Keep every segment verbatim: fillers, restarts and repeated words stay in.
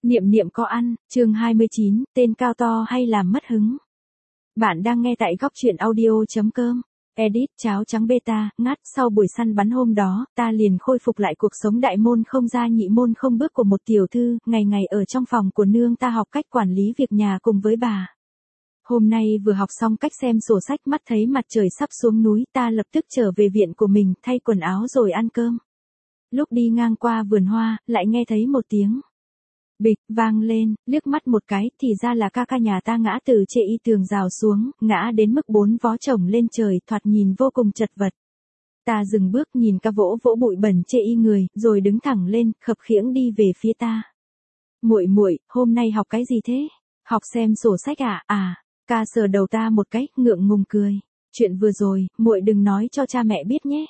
Niệm niệm có ăn, chương hai mươi chín, tên cao to hay làm mất hứng. Bạn đang nghe tại góc truyện audio.com. Edit, cháo trắng beta, ngắt, sau buổi săn bắn hôm đó, ta liền khôi phục lại cuộc sống đại môn không ra nhị môn không bước của một tiểu thư, ngày ngày ở trong phòng của nương ta học cách quản lý việc nhà cùng với bà. Hôm nay vừa học xong cách xem sổ sách, mắt thấy mặt trời sắp xuống núi, ta lập tức trở về viện của mình, thay quần áo rồi ăn cơm. Lúc đi ngang qua vườn hoa, lại nghe thấy một tiếng bịch vang lên, liếc mắt một cái, thì ra là ca ca nhà ta ngã từ trên y tường rào xuống, ngã đến mức bốn vó chồng lên trời, thoạt nhìn vô cùng chật vật. Ta dừng bước nhìn ca vỗ vỗ bụi bẩn trên y người, rồi đứng thẳng lên, khập khiễng đi về phía ta. Muội muội, hôm nay học cái gì thế? Học xem sổ sách à? À, ca sờ đầu ta một cái, ngượng ngùng cười. Chuyện vừa rồi, muội đừng nói cho cha mẹ biết nhé.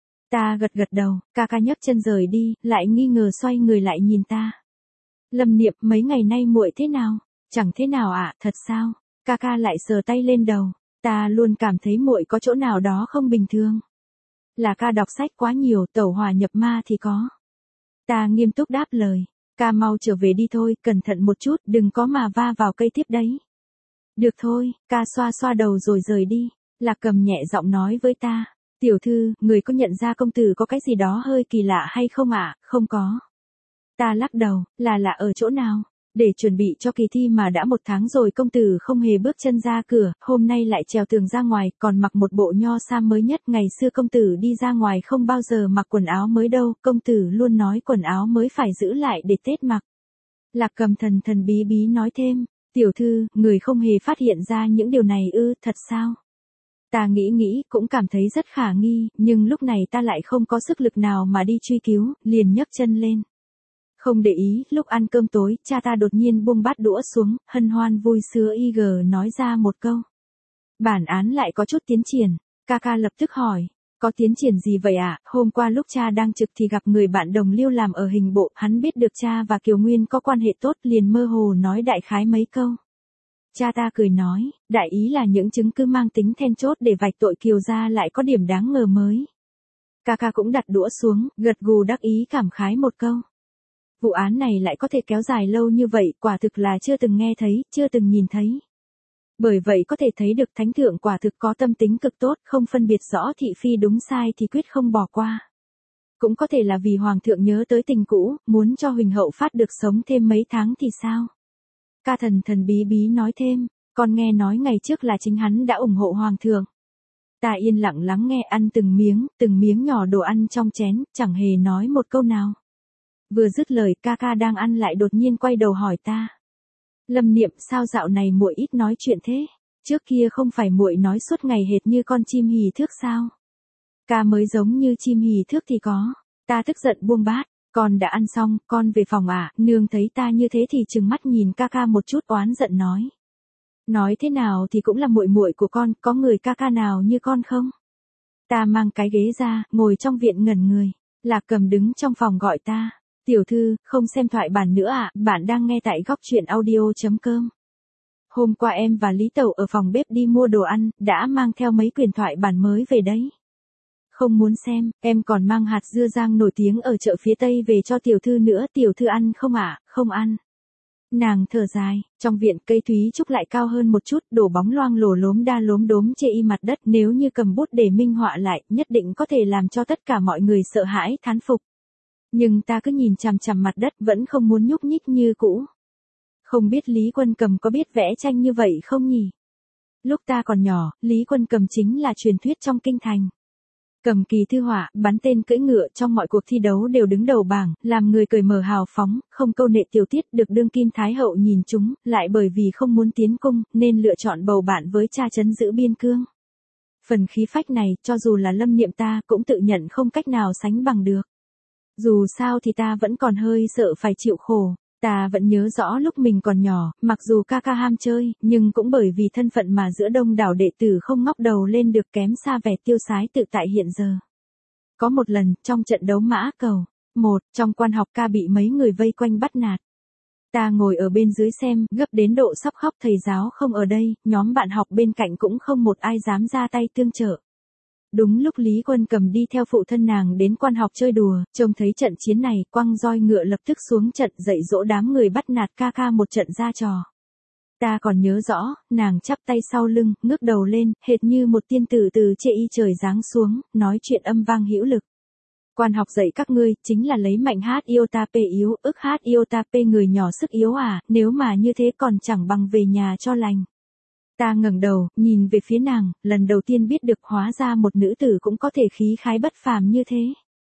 Ta gật gật đầu, ca ca nhấc chân rời đi, lại nghi ngờ xoay người lại nhìn ta. Lâm Niệm, mấy ngày nay muội thế nào? Chẳng thế nào ạ, à, thật sao? Ca ca lại sờ tay lên đầu. Ta luôn cảm thấy muội có chỗ nào đó không bình thường. Là ca đọc sách quá nhiều, tẩu hỏa nhập ma thì có. Ta nghiêm túc đáp lời. Ca mau trở về đi thôi, cẩn thận một chút, đừng có mà va vào cây tiếp đấy. Được thôi, ca xoa xoa đầu rồi rời đi. Lạc Cầm nhẹ giọng nói với ta. Tiểu thư, người có nhận ra công tử có cái gì đó hơi kỳ lạ hay không ạ? À? Không có. Ta lắc đầu, là lạ ở chỗ nào? Để chuẩn bị cho kỳ thi mà đã một tháng rồi công tử không hề bước chân ra cửa, hôm nay lại trèo tường ra ngoài, còn mặc một bộ nho sam mới nhất. Ngày xưa công tử đi ra ngoài không bao giờ mặc quần áo mới đâu, công tử luôn nói quần áo mới phải giữ lại để Tết mặc. Lạc Cầm thần thần bí bí nói thêm, tiểu thư, người không hề phát hiện ra những điều này ư, thật sao? Ta nghĩ nghĩ, cũng cảm thấy rất khả nghi, nhưng lúc này ta lại không có sức lực nào mà đi truy cứu, liền nhấc chân lên. Không để ý, lúc ăn cơm tối, cha ta đột nhiên buông bát đũa xuống, hân hoan vui sướng y gờ nói ra một câu. Bản án lại có chút tiến triển. Ca ca lập tức hỏi, có tiến triển gì vậy ạ? À? Hôm qua lúc cha đang trực thì gặp người bạn đồng liêu làm ở hình bộ, hắn biết được cha và Kiều Nguyên có quan hệ tốt, liền mơ hồ nói đại khái mấy câu. Cha ta cười nói, đại ý là những chứng cứ mang tính then chốt để vạch tội Kiều gia lại có điểm đáng ngờ mới. Ca ca cũng đặt đũa xuống, gật gù đắc ý cảm khái một câu. Vụ án này lại có thể kéo dài lâu như vậy, quả thực là chưa từng nghe thấy, chưa từng nhìn thấy. Bởi vậy có thể thấy được thánh thượng quả thực có tâm tính cực tốt, không phân biệt rõ thị phi đúng sai thì quyết không bỏ qua. Cũng có thể là vì hoàng thượng nhớ tới tình cũ, muốn cho huỳnh hậu phát được sống thêm mấy tháng thì sao? Ca thần thần bí bí nói thêm, con nghe nói ngày trước là chính hắn đã ủng hộ hoàng thượng. Ta yên lặng lắng nghe, ăn từng miếng, từng miếng nhỏ đồ ăn trong chén, chẳng hề nói một câu nào. Vừa dứt lời, ca ca đang ăn lại đột nhiên quay đầu hỏi ta. Lâm Niệm, sao dạo này muội ít nói chuyện thế? Trước kia không phải muội nói suốt ngày hệt như con chim hì thước sao? Ca mới giống như chim hì thước thì có. Ta tức giận buông bát. Con đã ăn xong, con về phòng à? Nương thấy ta như thế thì trừng mắt nhìn ca ca một chút, oán giận nói. Nói thế nào thì cũng là muội muội của con, có người ca ca nào như con không? Ta mang cái ghế ra, ngồi trong viện ngẩn người. Lạc Cầm đứng trong phòng gọi ta. Tiểu thư, không xem thoại bản nữa à? Bạn đang nghe tại góc truyện audio.com. Hôm qua em và Lý Tẩu ở phòng bếp đi mua đồ ăn, đã mang theo mấy quyển thoại bản mới về đấy. Không muốn xem, em còn mang hạt dưa rang nổi tiếng ở chợ phía Tây về cho tiểu thư nữa. Tiểu thư ăn không ạ? À? Không ăn. Nàng thở dài, trong viện cây thúy trúc lại cao hơn một chút, đổ bóng loang lổ lốm đa lốm đốm chê y mặt đất, nếu như cầm bút để minh họa lại, nhất định có thể làm cho tất cả mọi người sợ hãi thán phục. Nhưng ta cứ nhìn chằm chằm mặt đất, vẫn không muốn nhúc nhích như cũ. Không biết Lý Quân Cầm có biết vẽ tranh như vậy không nhỉ? Lúc ta còn nhỏ, Lý Quân Cầm chính là truyền thuyết trong kinh thành. Cầm kỳ thư họa, bắn tên cưỡi ngựa, trong mọi cuộc thi đấu đều đứng đầu bảng, làm người cười mở hào phóng, không câu nệ tiểu tiết, được đương kim thái hậu nhìn chúng, lại bởi vì không muốn tiến cung, nên lựa chọn bầu bạn với cha trấn giữ biên cương. Phần khí phách này, cho dù là Lâm Niệm ta, cũng tự nhận không cách nào sánh bằng được. Dù sao thì ta vẫn còn hơi sợ phải chịu khổ. Ta vẫn nhớ rõ lúc mình còn nhỏ, mặc dù ca ca ham chơi, nhưng cũng bởi vì thân phận mà giữa đông đảo đệ tử không ngóc đầu lên được, kém xa vẻ tiêu sái tự tại hiện giờ. Có một lần, trong trận đấu mã cầu, một, trong quan học ca bị mấy người vây quanh bắt nạt. Ta ngồi ở bên dưới xem, gấp đến độ sắp khóc, thầy giáo không ở đây, nhóm bạn học bên cạnh cũng không một ai dám ra tay tương trợ. Đúng lúc Lý Quân Cầm đi theo phụ thân nàng đến quan học chơi đùa, trông thấy trận chiến này, quăng roi ngựa lập tức xuống trận dạy dỗ đám người bắt nạt ca ca một trận ra trò. Ta còn nhớ rõ, nàng chắp tay sau lưng, ngước đầu lên, hệt như một tiên tử từ chê y trời giáng xuống, nói chuyện âm vang hữu lực. Quan học dạy các ngươi, chính là lấy mạnh hát iota p yếu, ức hát iota p người nhỏ sức yếu à, nếu mà như thế còn chẳng bằng về nhà cho lành. Ta ngẩng đầu, nhìn về phía nàng, lần đầu tiên biết được hóa ra một nữ tử cũng có thể khí khái bất phàm như thế.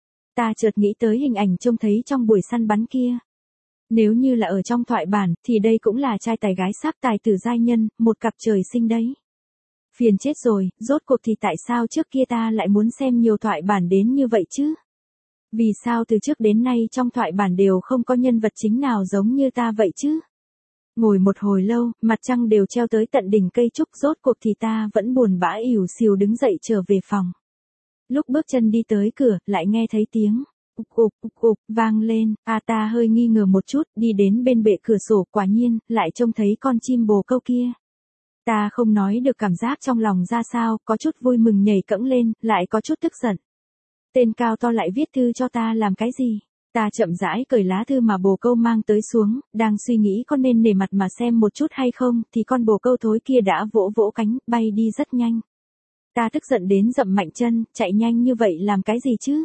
Ta chợt nghĩ tới hình ảnh trông thấy trong buổi săn bắn kia. Nếu như là ở trong thoại bản, thì đây cũng là trai tài gái sắc tài tử giai nhân, một cặp trời sinh đấy. Phiền chết rồi, rốt cuộc thì tại sao trước kia ta lại muốn xem nhiều thoại bản đến như vậy chứ? Vì sao từ trước đến nay trong thoại bản đều không có nhân vật chính nào giống như ta vậy chứ? Ngồi một hồi lâu, mặt trăng đều treo tới tận đỉnh cây trúc, rốt cuộc thì ta vẫn buồn bã ỉu xìu đứng dậy trở về phòng. Lúc bước chân đi tới cửa, lại nghe thấy tiếng ục ục ục ục vang lên, à ta hơi nghi ngờ một chút, đi đến bên bệ cửa sổ, quả nhiên, lại trông thấy con chim bồ câu kia. Ta không nói được cảm giác trong lòng ra sao, có chút vui mừng nhảy cẫng lên, lại có chút tức giận. Tên cao to lại viết thư cho ta làm cái gì? Ta chậm rãi cởi lá thư mà bồ câu mang tới xuống, đang suy nghĩ có nên nể mặt mà xem một chút hay không, thì con bồ câu thối kia đã vỗ vỗ cánh, bay đi rất nhanh. Ta tức giận đến dậm mạnh chân, chạy nhanh như vậy làm cái gì chứ?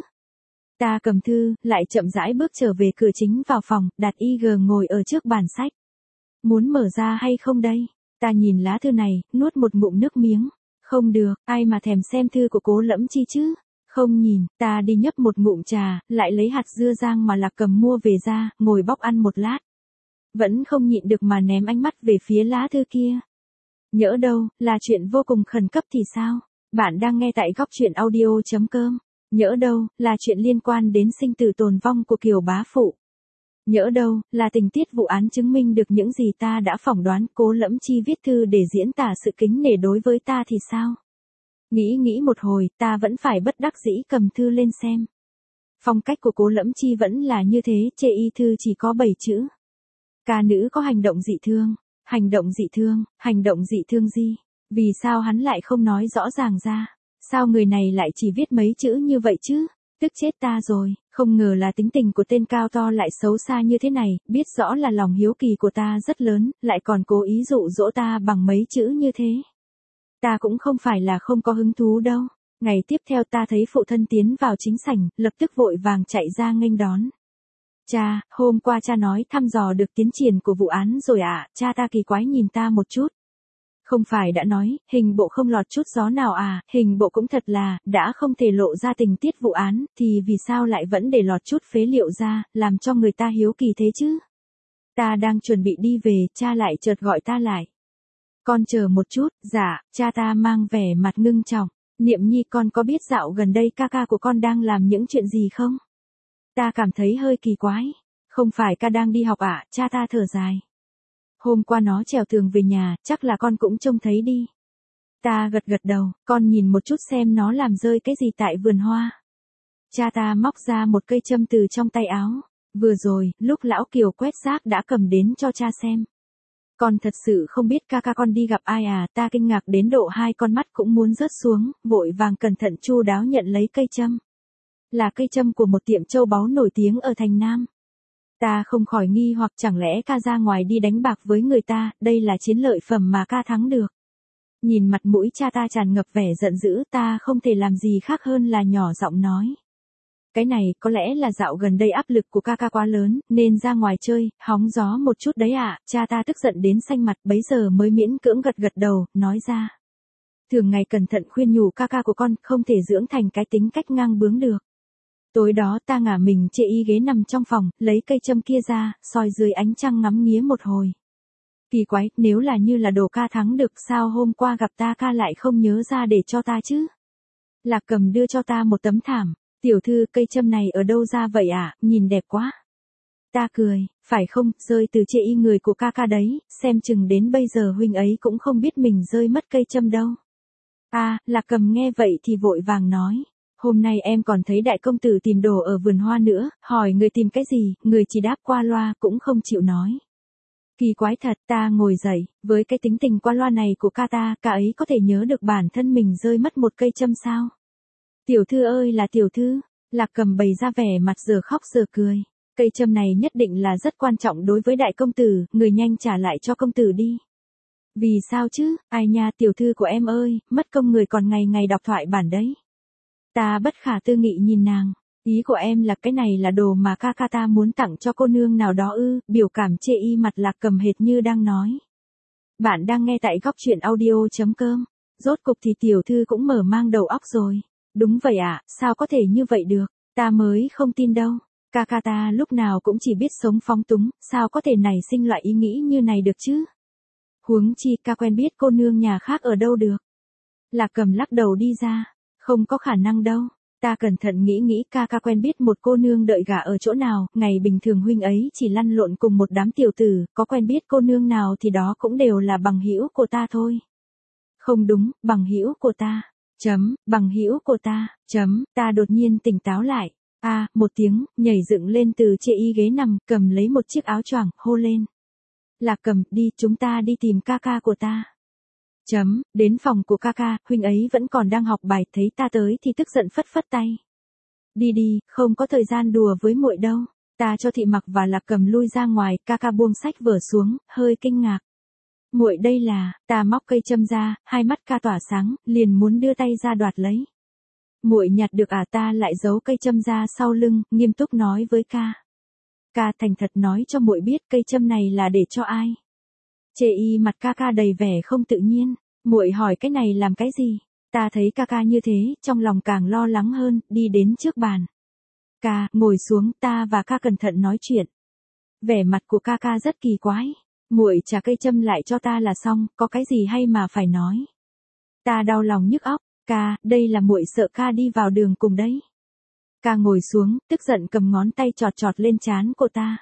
Ta cầm thư, lại chậm rãi bước trở về cửa chính vào phòng, đặt i giê ngồi ở trước bàn sách. Muốn mở ra hay không đây? Ta nhìn lá thư này, nuốt một ngụm nước miếng. Không được, ai mà thèm xem thư của Cố Lẫm Chi chứ? Không nhìn, ta đi nhấp một ngụm trà, lại lấy hạt dưa rang mà Lạc Cầm mua về ra, ngồi bóc ăn một lát. Vẫn không nhịn được mà ném ánh mắt về phía lá thư kia. Nhỡ đâu, là chuyện vô cùng khẩn cấp thì sao? Bạn đang nghe tại góc truyện audio chấm com. Nhỡ đâu, là chuyện liên quan đến sinh tử tồn vong của Kiều bá phụ. Nhỡ đâu, là tình tiết vụ án chứng minh được những gì ta đã phỏng đoán. Cố Lẫm Chi viết thư để diễn tả sự kính nể đối với ta thì sao? Nghĩ nghĩ một hồi, ta vẫn phải bất đắc dĩ cầm thư lên xem. Phong cách của Cố Lẫm Chi vẫn là như thế, chê y thư chỉ có bảy chữ. Ca nữ có hành động dị thương, hành động dị thương, hành động dị thương gì? Vì sao hắn lại không nói rõ ràng ra? Sao người này lại chỉ viết mấy chữ như vậy chứ? Tức chết ta rồi, không ngờ là tính tình của tên cao to lại xấu xa như thế này, biết rõ là lòng hiếu kỳ của ta rất lớn, lại còn cố ý dụ dỗ ta bằng mấy chữ như thế. Ta cũng không phải là không có hứng thú đâu. Ngày tiếp theo ta thấy phụ thân tiến vào chính sảnh, lập tức vội vàng chạy ra nghênh đón. Cha, hôm qua cha nói thăm dò được tiến triển của vụ án rồi ạ, à? Cha ta kỳ quái nhìn ta một chút. Không phải đã nói, hình bộ không lọt chút gió nào à, hình bộ cũng thật là, đã không thể lộ ra tình tiết vụ án, thì vì sao lại vẫn để lọt chút phế liệu ra, làm cho người ta hiếu kỳ thế chứ? Ta đang chuẩn bị đi về, cha lại chợt gọi ta lại. Con chờ một chút, dạ, cha ta mang vẻ mặt ngưng trọng. Niệm Nhi, con có biết dạo gần đây ca ca của con đang làm những chuyện gì không? Ta cảm thấy hơi kỳ quái. Không phải ca đang đi học ạ, à? Cha ta thở dài. Hôm qua nó trèo tường về nhà, chắc là con cũng trông thấy đi. Ta gật gật đầu, con nhìn một chút xem nó làm rơi cái gì tại vườn hoa. Cha ta móc ra một cây châm từ trong tay áo. Vừa rồi, lúc lão Kiều quét rác đã cầm đến cho cha xem. Con thật sự không biết ca ca con đi gặp ai à, ta kinh ngạc đến độ hai con mắt cũng muốn rớt xuống, vội vàng cẩn thận chu đáo nhận lấy cây châm. Là cây châm của một tiệm châu báu nổi tiếng ở thành Nam. Ta không khỏi nghi hoặc chẳng lẽ ca ra ngoài đi đánh bạc với người ta, đây là chiến lợi phẩm mà ca thắng được. Nhìn mặt mũi cha ta tràn ngập vẻ giận dữ, ta không thể làm gì khác hơn là nhỏ giọng nói. Cái này có lẽ là dạo gần đây áp lực của ca ca quá lớn, nên ra ngoài chơi, hóng gió một chút đấy ạ. À. Cha ta tức giận đến xanh mặt, bấy giờ mới miễn cưỡng gật gật đầu, nói ra. Thường ngày cẩn thận khuyên nhủ ca ca của con, không thể dưỡng thành cái tính cách ngang bướng được. Tối đó ta ngả mình chê y ghế nằm trong phòng, lấy cây châm kia ra, soi dưới ánh trăng ngắm nghía một hồi. Kỳ quái, nếu là như là đồ ca thắng được, sao hôm qua gặp ta ca lại không nhớ ra để cho ta chứ? Lạc Cầm đưa cho ta một tấm thảm. Tiểu thư, cây châm này ở đâu ra vậy ạ, à? Nhìn đẹp quá. Ta cười, phải không, rơi từ chê y người của ca ca đấy, xem chừng đến bây giờ huynh ấy cũng không biết mình rơi mất cây châm đâu. À, Lạc Cầm nghe vậy thì vội vàng nói. Hôm nay em còn thấy đại công tử tìm đồ ở vườn hoa nữa, hỏi người tìm cái gì, người chỉ đáp qua loa, cũng không chịu nói. Kỳ quái thật, ta ngồi dậy, với cái tính tình qua loa này của ca ta, ca ấy có thể nhớ được bản thân mình rơi mất một cây châm sao? Tiểu thư ơi là tiểu thư, Lạc Cầm bày ra vẻ mặt giờ khóc giờ cười. Cây châm này nhất định là rất quan trọng đối với đại công tử, người nhanh trả lại cho công tử đi. Vì sao chứ, ai nha tiểu thư của em ơi, mất công người còn ngày ngày đọc thoại bản đấy. Ta bất khả tư nghị nhìn nàng, ý của em là cái này là đồ mà ca ca ta muốn tặng cho cô nương nào đó ư, biểu cảm chê y mặt Lạc Cầm hệt như đang nói. Bạn đang nghe tại góc truyện audio.com, rốt cục thì tiểu thư cũng mở mang đầu óc rồi. Đúng vậy ạ, à, sao có thể như vậy được, ta mới không tin đâu. Ca ca ta lúc nào cũng chỉ biết sống phóng túng, sao có thể nảy sinh loại ý nghĩ như này được chứ? Huống chi ca quen biết cô nương nhà khác ở đâu được. Lạc Cầm lắc đầu đi ra, không có khả năng đâu. Ta cẩn thận nghĩ nghĩ ca ca quen biết một cô nương đợi gả ở chỗ nào, ngày bình thường huynh ấy chỉ lăn lộn cùng một đám tiểu tử, có quen biết cô nương nào thì đó cũng đều là bằng hữu của ta thôi. Không đúng, bằng hữu của ta. Chấm, bằng hữu của ta, chấm, ta đột nhiên tỉnh táo lại. A, à, một tiếng, nhảy dựng lên từ chê y ghế nằm, cầm lấy một chiếc áo choàng, hô lên. Lạc Cầm, đi, chúng ta đi tìm ca ca của ta. Chấm, đến phòng của ca ca, huynh ấy vẫn còn đang học bài, thấy ta tới thì tức giận phất phất tay. Đi đi, không có thời gian đùa với muội đâu. Ta cho Thị Mặc và Lạc Cầm lui ra ngoài, ca ca buông sách vở xuống, hơi kinh ngạc. Muội đây là, ta móc cây châm ra, hai mắt ca tỏa sáng, liền muốn đưa tay ra đoạt lấy. Muội nhặt được à, ta lại giấu cây châm ra sau lưng, nghiêm túc nói với ca. Ca thành thật nói cho muội biết cây châm này là để cho ai. Chê y mặt ca ca đầy vẻ không tự nhiên, muội hỏi cái này làm cái gì? Ta thấy ca ca như thế, trong lòng càng lo lắng hơn, đi đến trước bàn. Ca, ngồi xuống, ta và ca cẩn thận nói chuyện. Vẻ mặt của ca ca rất kỳ quái. Muội trả cây châm lại cho ta là xong, có cái gì hay mà phải nói. Ta đau lòng nhức óc, ca, đây là muội sợ ca đi vào đường cùng đấy. Ca ngồi xuống, tức giận cầm ngón tay chọt chọt lên trán của ta.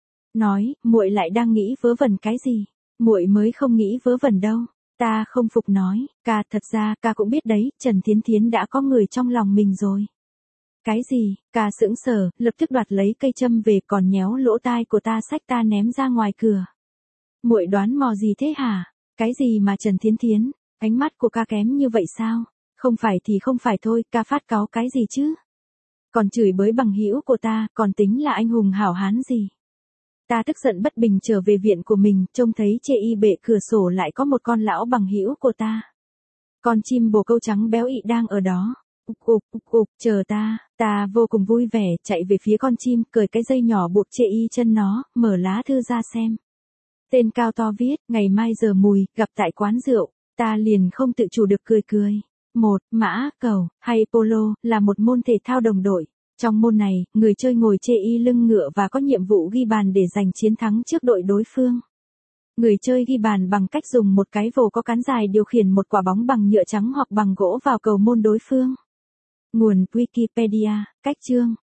Nói, muội lại đang nghĩ vớ vẩn cái gì? Muội mới không nghĩ vớ vẩn đâu. Ta không phục nói, ca, thật ra ca cũng biết đấy, Trần Thiến Thiến đã có người trong lòng mình rồi. Cái gì? Ca sững sờ, lập tức đoạt lấy cây châm về, còn nhéo lỗ tai của ta xách ta ném ra ngoài cửa. Muội đoán mò gì thế hả? Cái gì mà Trần Thiến Thiến? Ánh mắt của ca kém như vậy sao? Không phải thì không phải thôi, ca phát cáu cái gì chứ? Còn chửi bới bằng hữu của ta, còn tính là anh hùng hảo hán gì? Ta tức giận bất bình trở về viện của mình, trông thấy chê y bệ cửa sổ lại có một con lão bằng hữu của ta. Con chim bồ câu trắng béo ị đang ở đó. Ục ục ục ục, chờ ta, ta vô cùng vui vẻ, chạy về phía con chim, cởi cái dây nhỏ buộc chê y chân nó, mở lá thư ra xem. Tên cao to viết, ngày mai giờ mùi, gặp tại quán rượu, ta liền không tự chủ được cười cười. Một, mã, cầu, hay polo, là một môn thể thao đồng đội. Trong môn này, người chơi ngồi chê y lưng ngựa và có nhiệm vụ ghi bàn để giành chiến thắng trước đội đối phương. Người chơi ghi bàn bằng cách dùng một cái vồ có cán dài điều khiển một quả bóng bằng nhựa trắng hoặc bằng gỗ vào cầu môn đối phương. Nguồn Wikipedia, cách chương.